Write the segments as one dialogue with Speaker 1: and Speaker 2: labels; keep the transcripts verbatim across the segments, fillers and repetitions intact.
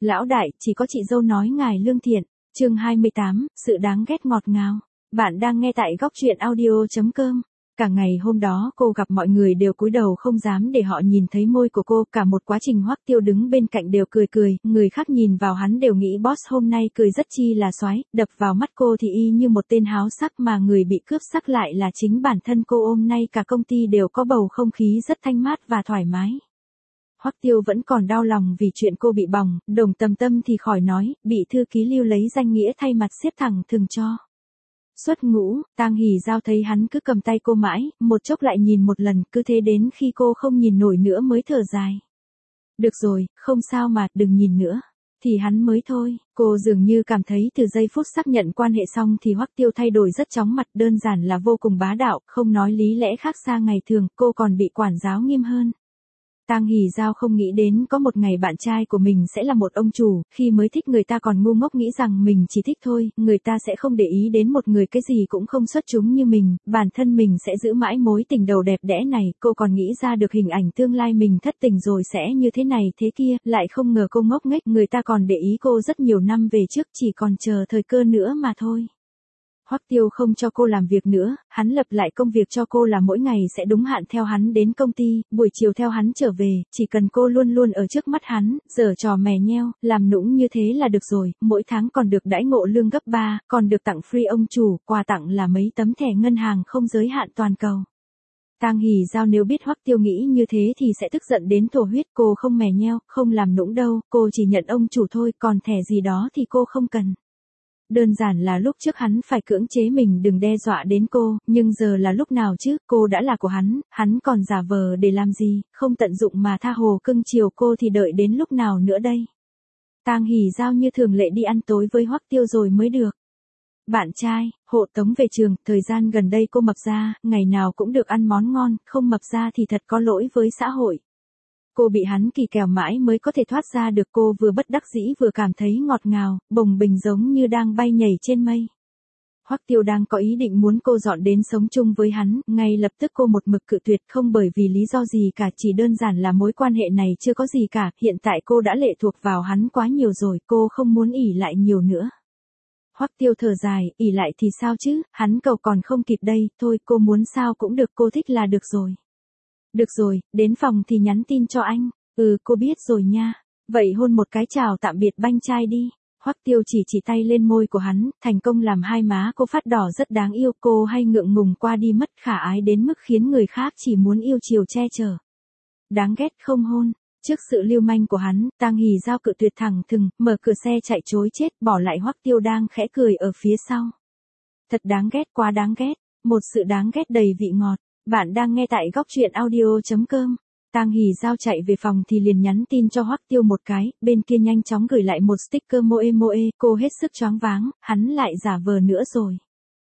Speaker 1: Lão đại, chỉ có chị dâu nói ngài lương thiện. Chương hai mươi tám, sự đáng ghét ngọt ngào. Bạn đang nghe tại góc truyện audio chấm com. Cả ngày hôm đó cô gặp mọi người đều cúi đầu không dám để họ nhìn thấy môi của cô, cả một quá trình Hoắc Tiêu đứng bên cạnh đều cười cười, người khác nhìn vào hắn đều nghĩ boss hôm nay cười rất chi là xoái, đập vào mắt cô thì y như một tên háo sắc mà người bị cướp sắc lại là chính bản thân cô. Hôm nay cả công ty đều có bầu không khí rất thanh mát và thoải mái. Hoắc Tiêu vẫn còn đau lòng vì chuyện cô bị bỏng, Đồng Tầm Tâm thì khỏi nói, bị thư ký Lưu lấy danh nghĩa thay mặt xếp thẳng thừng cho. Xuất ngũ, Tang Hỉ Giao thấy hắn cứ cầm tay cô mãi, một chốc lại nhìn một lần, cứ thế đến khi cô không nhìn nổi nữa mới thở dài. Được rồi, không sao mà, đừng nhìn nữa. Thì hắn mới thôi, cô dường như cảm thấy từ giây phút xác nhận quan hệ xong thì Hoắc Tiêu thay đổi rất chóng mặt, đơn giản là vô cùng bá đạo, không nói lý lẽ khác xa ngày thường, cô còn bị quản giáo nghiêm hơn. Tang Hỉ Giao không nghĩ đến có một ngày bạn trai của mình sẽ là một ông chủ, khi mới thích người ta còn ngu ngốc nghĩ rằng mình chỉ thích thôi, người ta sẽ không để ý đến một người cái gì cũng không xuất chúng như mình, bản thân mình sẽ giữ mãi mối tình đầu đẹp đẽ này, cô còn nghĩ ra được hình ảnh tương lai mình thất tình rồi sẽ như thế này thế kia, lại không ngờ cô ngốc nghếch, người ta còn để ý cô rất nhiều năm về trước, chỉ còn chờ thời cơ nữa mà thôi. Hoắc Tiêu không cho cô làm việc nữa, hắn lập lại công việc cho cô là mỗi ngày sẽ đúng hạn theo hắn đến công ty, buổi chiều theo hắn trở về, chỉ cần cô luôn luôn ở trước mắt hắn, giở trò mè nheo, làm nũng như thế là được rồi, mỗi tháng còn được đãi ngộ lương gấp ba, còn được tặng free ông chủ, quà tặng là mấy tấm thẻ ngân hàng không giới hạn toàn cầu. Tang Hỉ Giao nếu biết Hoắc Tiêu nghĩ như thế thì sẽ tức giận đến thổ huyết, cô không mè nheo, không làm nũng đâu, cô chỉ nhận ông chủ thôi, còn thẻ gì đó thì cô không cần. Đơn giản là lúc trước hắn phải cưỡng chế mình đừng đe dọa đến cô, nhưng giờ là lúc nào chứ, cô đã là của hắn, hắn còn giả vờ để làm gì, không tận dụng mà tha hồ cưng chiều cô thì đợi đến lúc nào nữa đây. Tang Hỉ Giao như thường lệ đi ăn tối với Hoắc Tiêu rồi mới được. Bạn trai, hộ tống về trường, thời gian gần đây cô mập ra, ngày nào cũng được ăn món ngon, không mập ra thì thật có lỗi với xã hội. Cô bị hắn kỳ kèo mãi mới có thể thoát ra được, cô vừa bất đắc dĩ vừa cảm thấy ngọt ngào, bồng bềnh giống như đang bay nhảy trên mây. Hoắc Tiêu đang có ý định muốn cô dọn đến sống chung với hắn, ngay lập tức cô một mực cự tuyệt, không bởi vì lý do gì cả, chỉ đơn giản là mối quan hệ này chưa có gì cả, hiện tại cô đã lệ thuộc vào hắn quá nhiều rồi, cô không muốn ỷ lại nhiều nữa. Hoắc Tiêu thở dài, ỷ lại thì sao chứ, hắn cầu còn không kịp đây, thôi cô muốn sao cũng được, cô thích là được rồi. Được rồi, đến phòng thì nhắn tin cho anh. Ừ, cô biết rồi nha. Vậy hôn một cái chào tạm biệt banh trai đi. Hoắc Tiêu chỉ chỉ tay lên môi của hắn, thành công làm hai má cô phát đỏ rất đáng yêu, cô hay ngượng ngùng qua đi mất, khả ái đến mức khiến người khác chỉ muốn yêu chiều che chở. Đáng ghét không hôn. Trước sự lưu manh của hắn, Tang Hỉ Giao cự tuyệt thẳng thừng, mở cửa xe chạy trối chết, bỏ lại Hoắc Tiêu đang khẽ cười ở phía sau. Thật đáng ghét, quá đáng ghét, một sự đáng ghét đầy vị ngọt. Bạn đang nghe tại góc truyện audio chấm com. Tang Hỉ Giao chạy về phòng thì liền nhắn tin cho Hoắc Tiêu một cái, bên kia nhanh chóng gửi lại một sticker moe moe, cô hết sức choáng váng, hắn lại giả vờ nữa rồi.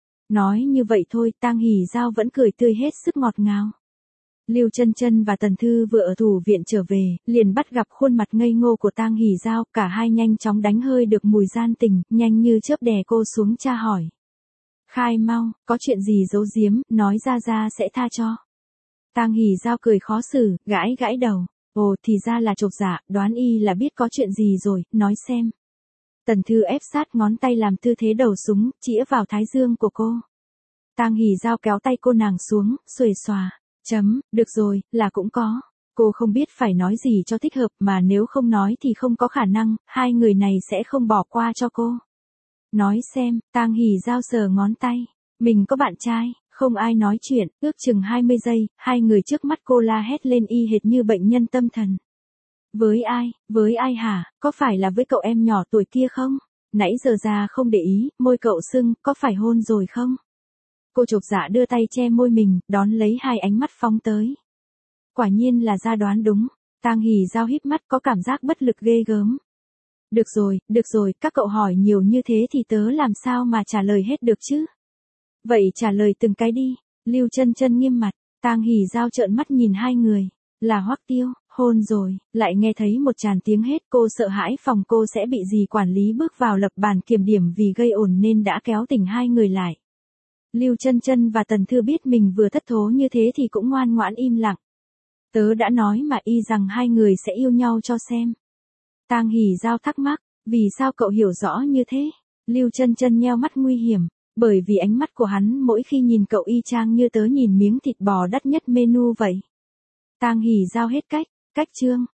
Speaker 1: Nói như vậy thôi, Tang Hỉ Giao vẫn cười tươi hết sức ngọt ngào. Lưu Chân Chân và Tần Thư vừa ở thủ viện trở về, liền bắt gặp khuôn mặt ngây ngô của Tang Hỉ Giao, cả hai nhanh chóng đánh hơi được mùi gian tình, nhanh như chớp đè cô xuống tra hỏi. Khai mau, có chuyện gì giấu giếm, nói ra ra sẽ tha cho. Tang Hỉ Giao cười khó xử, gãi gãi đầu. Ồ thì ra là chột dạ, đoán y là biết có chuyện gì rồi, nói xem. Tần Thư ép sát ngón tay làm tư thế đầu súng, chĩa vào thái dương của cô. Tang Hỉ Giao kéo tay cô nàng xuống, xuề xòa. Chấm, được rồi, là cũng có. Cô không biết phải nói gì cho thích hợp, mà nếu không nói thì không có khả năng, hai người này sẽ không bỏ qua cho cô. Nói xem, Tang Hỉ Giao sờ ngón tay. Mình có bạn trai, không ai nói chuyện, ước chừng hai mươi giây, hai người trước mắt cô la hét lên y hệt như bệnh nhân tâm thần. Với ai, với ai hả, có phải là với cậu em nhỏ tuổi kia không? Nãy giờ ra không để ý, môi cậu sưng, có phải hôn rồi không? Cô chột dạ đưa tay che môi mình, đón lấy hai ánh mắt phóng tới. Quả nhiên là ra đoán đúng, Tang Hỉ Giao híp mắt có cảm giác bất lực ghê gớm. Được rồi, được rồi, các cậu hỏi nhiều như thế thì tớ làm sao mà trả lời hết được chứ? Vậy trả lời từng cái đi. Lưu Chân Chân nghiêm mặt, Tang Hỉ Giao trợn mắt nhìn hai người. Là Hoắc Tiêu, hôn rồi, lại nghe thấy một tràng tiếng hét, cô sợ hãi phòng cô sẽ bị dì quản lý bước vào lập bàn kiểm điểm vì gây ồn nên đã kéo tỉnh hai người lại. Lưu Chân Chân và Tần Thư biết mình vừa thất thố như thế thì cũng ngoan ngoãn im lặng. Tớ đã nói mà y rằng hai người sẽ yêu nhau cho xem. Tang Hỉ Giao thắc mắc, vì sao cậu hiểu rõ như thế? Lưu Chân Chân nheo mắt nguy hiểm, bởi vì ánh mắt của hắn mỗi khi nhìn cậu y chang như tớ nhìn miếng thịt bò đắt nhất menu vậy. Tang Hỉ Giao hết cách, cách chương.